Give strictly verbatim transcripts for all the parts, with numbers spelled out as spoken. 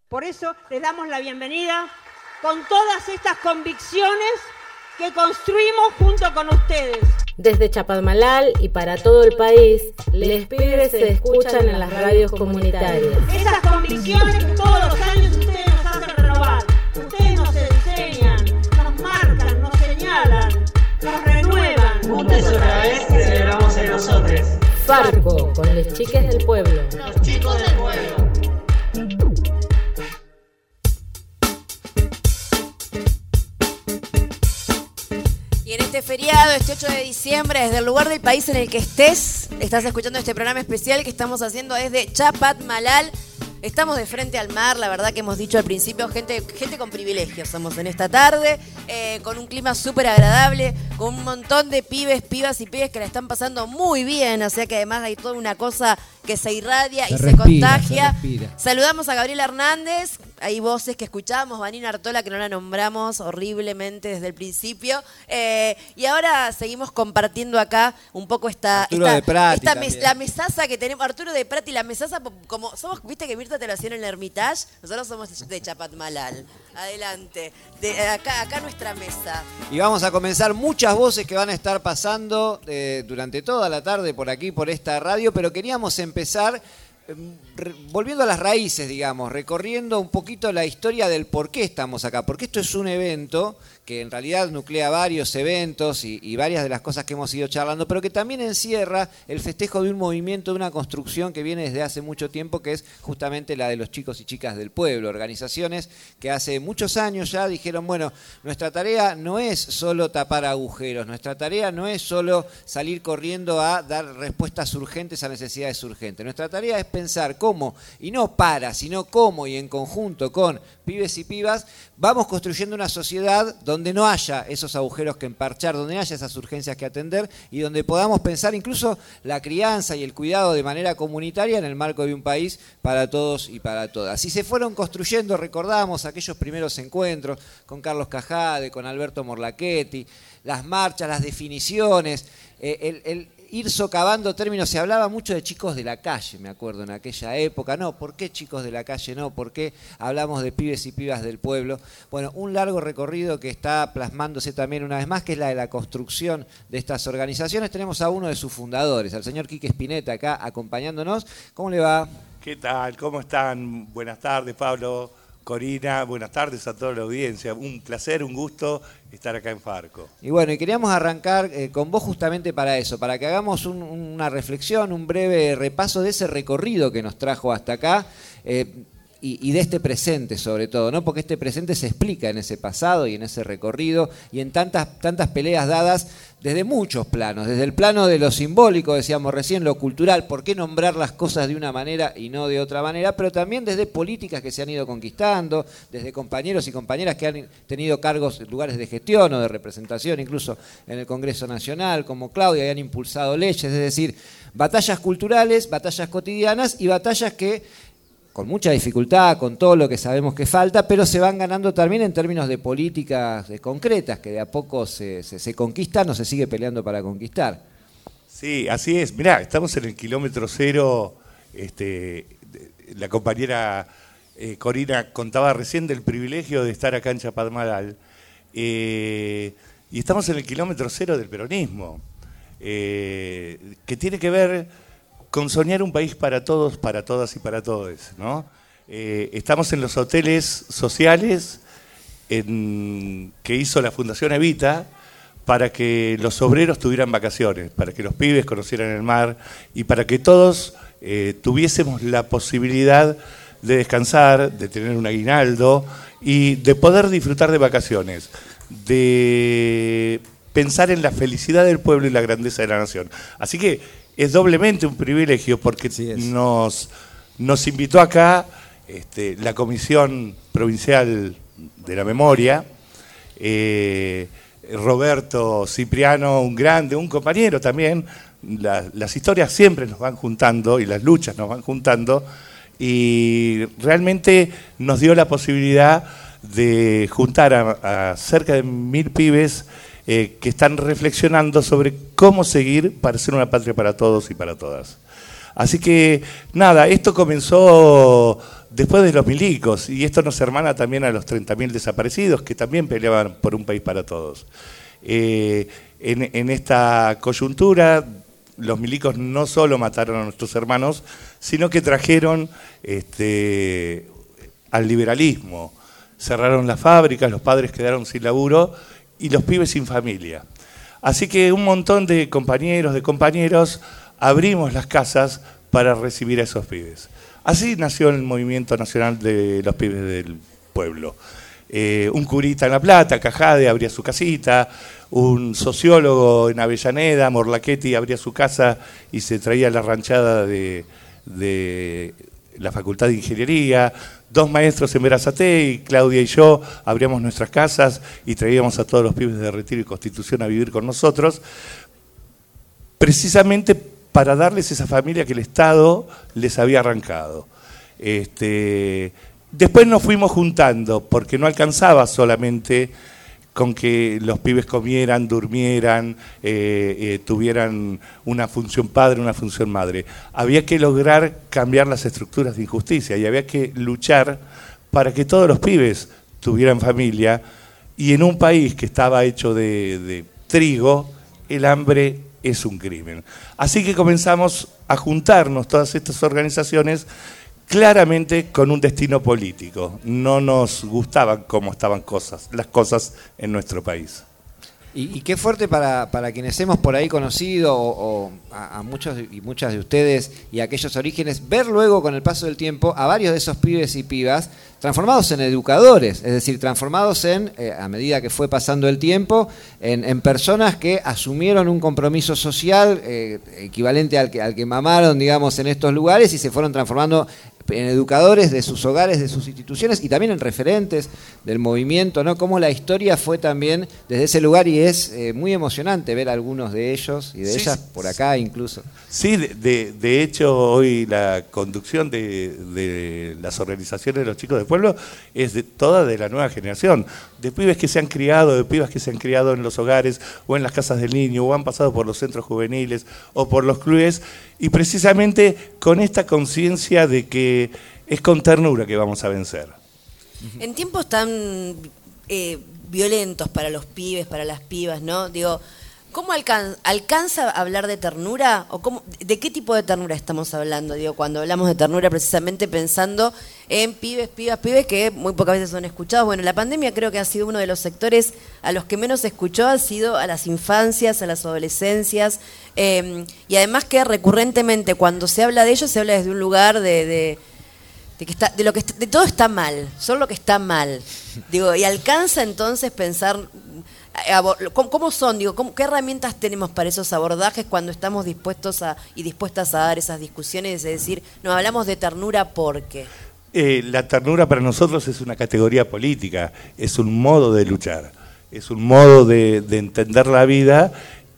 Por eso les damos la bienvenida con todas estas convicciones que construimos junto con ustedes. Desde Chapadmalal y para todo el país, Les Pibes se escuchan en las radios comunitarias. Esas convicciones todos los años ustedes nos hacen renovar. Ustedes nos enseñan, nos marcan, nos señalan, nos renuevan. Juntos otra vez celebramos en nosotros. Farco, con les chiques del pueblo. Los chicos del pueblo. Y en este feriado, este ocho de diciembre, desde el lugar del país en el que estés, estás escuchando este programa especial que estamos haciendo desde Chapadmalal. Estamos de frente al mar, la verdad que hemos dicho al principio, gente, gente con privilegios somos en esta tarde, eh, con un clima súper agradable, con un montón de pibes, pibas y pibes que la están pasando muy bien, o sea que además hay toda una cosa que se irradia se y respira, se contagia. se respira. Saludamos a Gabriela Hernández, hay voces que escuchamos, Vanina Artola, que no la nombramos horriblemente desde el principio, eh, y ahora seguimos compartiendo acá un poco esta, Arturo esta, de Prati esta mes, también. la mesaza que tenemos, Arturo de Prati, la mesaza, como somos, viste que Mirta te lo hacía en el Hermitage, nosotros somos de Chapadmalal. Adelante, de, acá, acá nuestra mesa. Y vamos a comenzar muchas voces que van a estar pasando eh, durante toda la tarde por aquí, por esta radio, pero queríamos empezar eh, re, volviendo a las raíces, digamos, recorriendo un poquito la historia del por qué estamos acá, porque esto es un evento que en realidad nuclea varios eventos y, y varias de las cosas que hemos ido charlando, pero que también encierra el festejo de un movimiento, de una construcción que viene desde hace mucho tiempo, que es justamente la de los chicos y chicas del pueblo, organizaciones que hace muchos años ya dijeron, bueno, nuestra tarea no es solo tapar agujeros, nuestra tarea no es solo salir corriendo a dar respuestas urgentes a necesidades urgentes, nuestra tarea es pensar cómo, y no para, sino cómo y en conjunto con pibes y pibas, vamos construyendo una sociedad donde donde no haya esos agujeros que emparchar, donde haya esas urgencias que atender y donde podamos pensar incluso la crianza y el cuidado de manera comunitaria en el marco de un país para todos y para todas. Y se fueron construyendo, recordamos aquellos primeros encuentros con Carlos Cajade, con Alberto Morlachetti, las marchas, las definiciones, eh, el, el ir socavando términos. Se hablaba mucho de chicos de la calle, me acuerdo, en aquella época. No, ¿por qué chicos de la calle no? ¿Por qué hablamos de pibes y pibas del pueblo? Bueno, un largo recorrido que está plasmándose también una vez más, que es la de la construcción de estas organizaciones. Tenemos a uno de sus fundadores, al señor Quique Spinetta, acá acompañándonos. ¿Cómo le va? ¿Qué tal? ¿Cómo están? Buenas tardes, Pablo, Corina. Buenas tardes a toda la audiencia. Un placer, un gusto estar acá en Farco. Y bueno, y queríamos arrancar eh, con vos justamente para eso, para que hagamos un, una reflexión, un breve repaso de ese recorrido que nos trajo hasta acá eh, y, y de este presente sobre todo, ¿no? Porque este presente se explica en ese pasado y en ese recorrido y en tantas, tantas peleas dadas desde muchos planos, desde el plano de lo simbólico, decíamos recién, lo cultural, ¿por qué nombrar las cosas de una manera y no de otra manera? Pero también desde políticas que se han ido conquistando, desde compañeros y compañeras que han tenido cargos, lugares de gestión o de representación, incluso en el Congreso Nacional, como Claudia, y han impulsado leyes, es decir, batallas culturales, batallas cotidianas y batallas que con mucha dificultad, con todo lo que sabemos que falta, pero se van ganando también en términos de políticas de concretas, que de a poco se, se, se conquistan o se sigue peleando para conquistar. Sí, así es. Mirá, estamos en el kilómetro cero. Este, la compañera eh, Corina contaba recién del privilegio de estar acá en Chapadmalal. Eh, y estamos en el kilómetro cero del peronismo, eh, que tiene que ver con soñar un país para todos, para todas y para todos, ¿no? Eh, estamos en los hoteles sociales en, que hizo la Fundación Evita para que los obreros tuvieran vacaciones, para que los pibes conocieran el mar y para que todos eh, tuviésemos la posibilidad de descansar, de tener un aguinaldo y de poder disfrutar de vacaciones, de pensar en la felicidad del pueblo y la grandeza de la nación. Así que es doblemente un privilegio porque nos, nos invitó acá este, la Comisión Provincial de la Memoria, eh, Roberto Cipriano, un grande, un compañero también. La, las historias siempre nos van juntando y las luchas nos van juntando y realmente nos dio la posibilidad de juntar a, a cerca de mil pibes Eh, que están reflexionando sobre cómo seguir para ser una patria para todos y para todas. Así que, nada, esto comenzó después de los milicos, y esto nos hermana también a los treinta mil desaparecidos, que también peleaban por un país para todos. Eh, en, en esta coyuntura, los milicos no solo mataron a nuestros hermanos, sino que trajeron este, al liberalismo. Cerraron las fábricas, los padres quedaron sin laburo y los pibes sin familia. Así que un montón de compañeros, de compañeros, abrimos las casas para recibir a esos pibes. Así nació el Movimiento Nacional de los Pibes del Pueblo. Eh, un curita en La Plata, Cajade, abría su casita, un sociólogo en Avellaneda, Morlachetti, abría su casa y se traía la ranchada de, de la Facultad de Ingeniería. Dos maestros en Berazategui, Claudia y yo, abríamos nuestras casas y traíamos a todos los pibes de Retiro y Constitución a vivir con nosotros, precisamente para darles esa familia que el Estado les había arrancado. Este, después nos fuimos juntando, porque no alcanzaba solamente con que los pibes comieran, durmieran, eh, eh, tuvieran una función padre, una función madre. Había que lograr cambiar las estructuras de injusticia y había que luchar para que todos los pibes tuvieran familia, y en un país que estaba hecho de, de trigo, el hambre es un crimen. Así que comenzamos a juntarnos todas estas organizaciones claramente con un destino político. No nos gustaban cómo estaban cosas, las cosas en nuestro país. Y, y qué fuerte para, para quienes hemos por ahí conocido o, o a, a muchos y muchas de ustedes y aquellos orígenes, ver luego con el paso del tiempo a varios de esos pibes y pibas transformados en educadores, es decir, transformados en, eh, a medida que fue pasando el tiempo, en, en personas que asumieron un compromiso social eh, equivalente al que, al que mamaron, digamos, en estos lugares, y se fueron transformando en educadores de sus hogares, de sus instituciones, y también en referentes del movimiento, ¿no? Cómo la historia fue también desde ese lugar, y es eh, muy emocionante ver a algunos de ellos y de sí, ellas por acá incluso. Sí, de, de, de hecho hoy la conducción de, de las organizaciones de los chicos del pueblo es de, toda de la nueva generación, de pibes que se han criado, de pibas que se han criado en los hogares o en las casas del niño, o han pasado por los centros juveniles o por los clubes, y precisamente con esta conciencia de que es con ternura que vamos a vencer. En tiempos tan eh, violentos para los pibes, para las pibas, ¿no? Digo, ¿cómo alcan alcanza a hablar de ternura? ¿O cómo, de qué tipo de ternura estamos hablando? Digo, cuando hablamos de ternura, precisamente pensando en pibes, pibas, pibes que muy pocas veces son escuchados. Bueno, la pandemia creo que ha sido uno de los sectores a los que menos se escuchó, ha sido a las infancias, a las adolescencias, eh, y además que recurrentemente cuando se habla de ellos se habla desde un lugar de... de De, que está, de lo que está, de todo está mal, solo lo que está mal. Digo, y alcanza entonces pensar ¿cómo, cómo son? Digo, ¿cómo, ¿qué herramientas tenemos para esos abordajes cuando estamos dispuestos a y dispuestas a dar esas discusiones? Es decir, no hablamos de ternura porque eh, la ternura para nosotros es una categoría política, es un modo de luchar, es un modo de, de entender la vida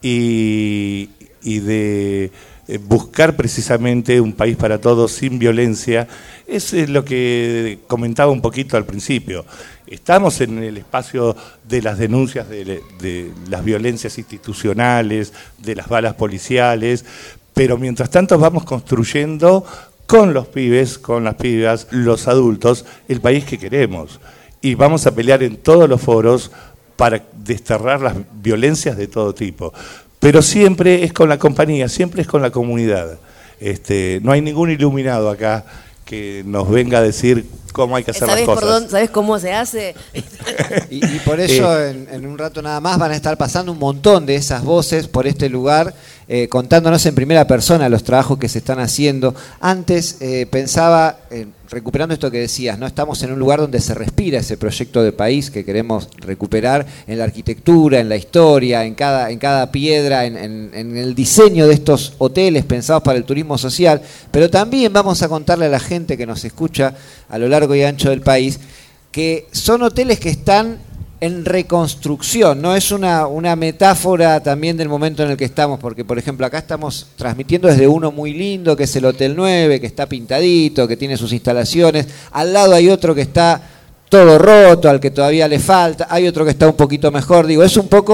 y, y de buscar precisamente un país para todos sin violencia. Eso es lo que comentaba un poquito al principio. Estamos en el espacio de las denuncias de, de las violencias institucionales, de las balas policiales, pero mientras tanto vamos construyendo con los pibes, con las pibas, los adultos, el país que queremos. Y vamos a pelear en todos los foros para desterrar las violencias de todo tipo. Pero siempre es con la compañía, siempre es con la comunidad. Este, no hay ningún iluminado acá que nos venga a decir cómo hay que hacer las cosas. Por dónde, ¿sabés cómo se hace? y, y por eso eh, en, en un rato nada más van a estar pasando un montón de esas voces por este lugar, eh, contándonos en primera persona los trabajos que se están haciendo. Antes eh, pensaba, eh, recuperando esto que decías, ¿no? Estamos en un lugar donde se respira ese proyecto de país que queremos recuperar en la arquitectura, en la historia, en cada, en cada piedra, en, en, en el diseño de estos hoteles pensados para el turismo social, pero también vamos a contarle a la gente que nos escucha a lo largo y ancho del país que son hoteles que están en reconstrucción, no es una, una metáfora también del momento en el que estamos, porque por ejemplo acá estamos transmitiendo desde uno muy lindo, que es el Hotel nueve, que está pintadito, que tiene sus instalaciones, al lado hay otro que está todo roto, al que todavía le falta, hay otro que está un poquito mejor, digo, es un poco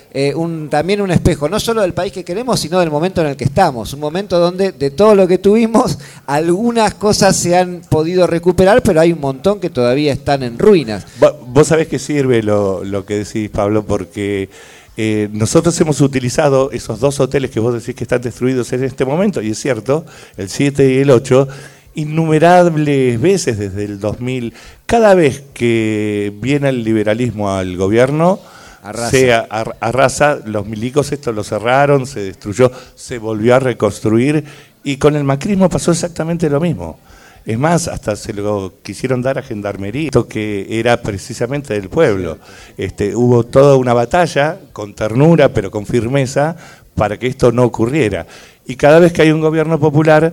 eh, un, también un espejo, no solo del país que queremos, sino del momento en el que estamos. Un momento donde de todo lo que tuvimos, algunas cosas se han podido recuperar, pero hay un montón que todavía están en ruinas. Vos sabés que sirve lo, lo que decís, Pablo, porque eh, nosotros hemos utilizado esos dos hoteles que vos decís que están destruidos en este momento, y es cierto, el siete y el ocho, innumerables veces desde el dos mil. Cada vez que viene el liberalismo al gobierno, arrasa. Se ar, arrasa, los milicos esto lo cerraron, se destruyó, se volvió a reconstruir, y con el macrismo pasó exactamente lo mismo. Es más, hasta se lo quisieron dar a Gendarmería, esto que era precisamente del pueblo. Este, hubo toda una batalla, con ternura, pero con firmeza, para que esto no ocurriera. Y cada vez que hay un gobierno popular,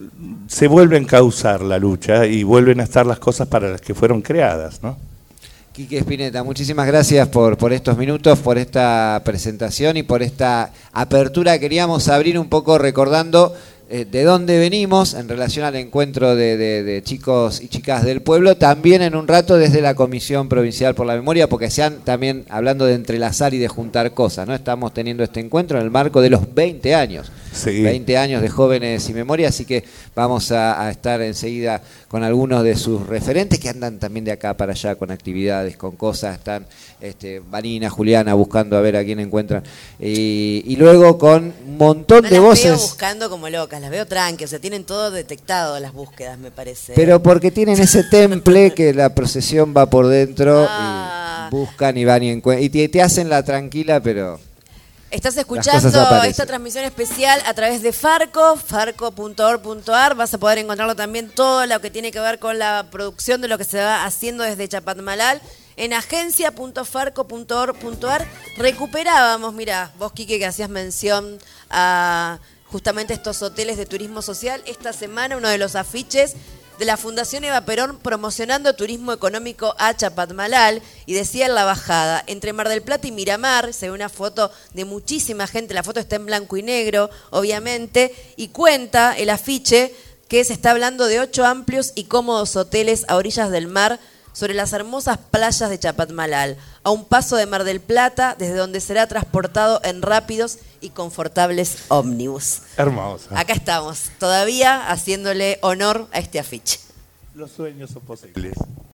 se vuelve a encauzar la lucha y vuelven a estar las cosas para las que fueron creadas, ¿no? Quique Spinetta, muchísimas gracias por, por estos minutos, por esta presentación y por esta apertura. Queríamos abrir un poco recordando eh, de dónde venimos en relación al encuentro de, de, de chicos y chicas del pueblo, también en un rato desde la Comisión Provincial por la Memoria, porque se han también hablando de entrelazar y de juntar cosas, ¿no? Estamos teniendo este encuentro en el marco de los veinte años. Sí. veinte años de Jóvenes y Memoria, así que vamos a, a estar enseguida con algunos de sus referentes que andan también de acá para allá con actividades, con cosas. Están este, Vanina, Juliana buscando a ver a quién encuentran. Y, y luego con un montón no de las voces. Las veo buscando como locas, las veo tranqui, o sea, tienen todo detectado las búsquedas, me parece. Pero porque tienen ese temple que la procesión va por dentro ah. y buscan y van y encuentran. Y te, te hacen la tranquila, pero... Estás escuchando esta transmisión especial a través de Farco, farco punto org punto ar. Vas a poder encontrarlo también todo lo que tiene que ver con la producción de lo que se va haciendo desde Chapatmalal en agencia punto farco punto org punto ar. Recuperábamos, mira, vos, Quique, que hacías mención a justamente estos hoteles de turismo social. Esta semana uno de los afiches de la Fundación Eva Perón promocionando turismo económico a Chapatmalal, y decía en la bajada, entre Mar del Plata y Miramar, se ve una foto de muchísima gente, la foto está en blanco y negro, obviamente, y cuenta el afiche que se está hablando de ocho amplios y cómodos hoteles a orillas del mar sobre las hermosas playas de Chapatmalal, a un paso de Mar del Plata, desde donde será transportado en rápidos y confortables ómnibus. Hermoso. Acá estamos, todavía haciéndole honor a este afiche. Los sueños son posibles.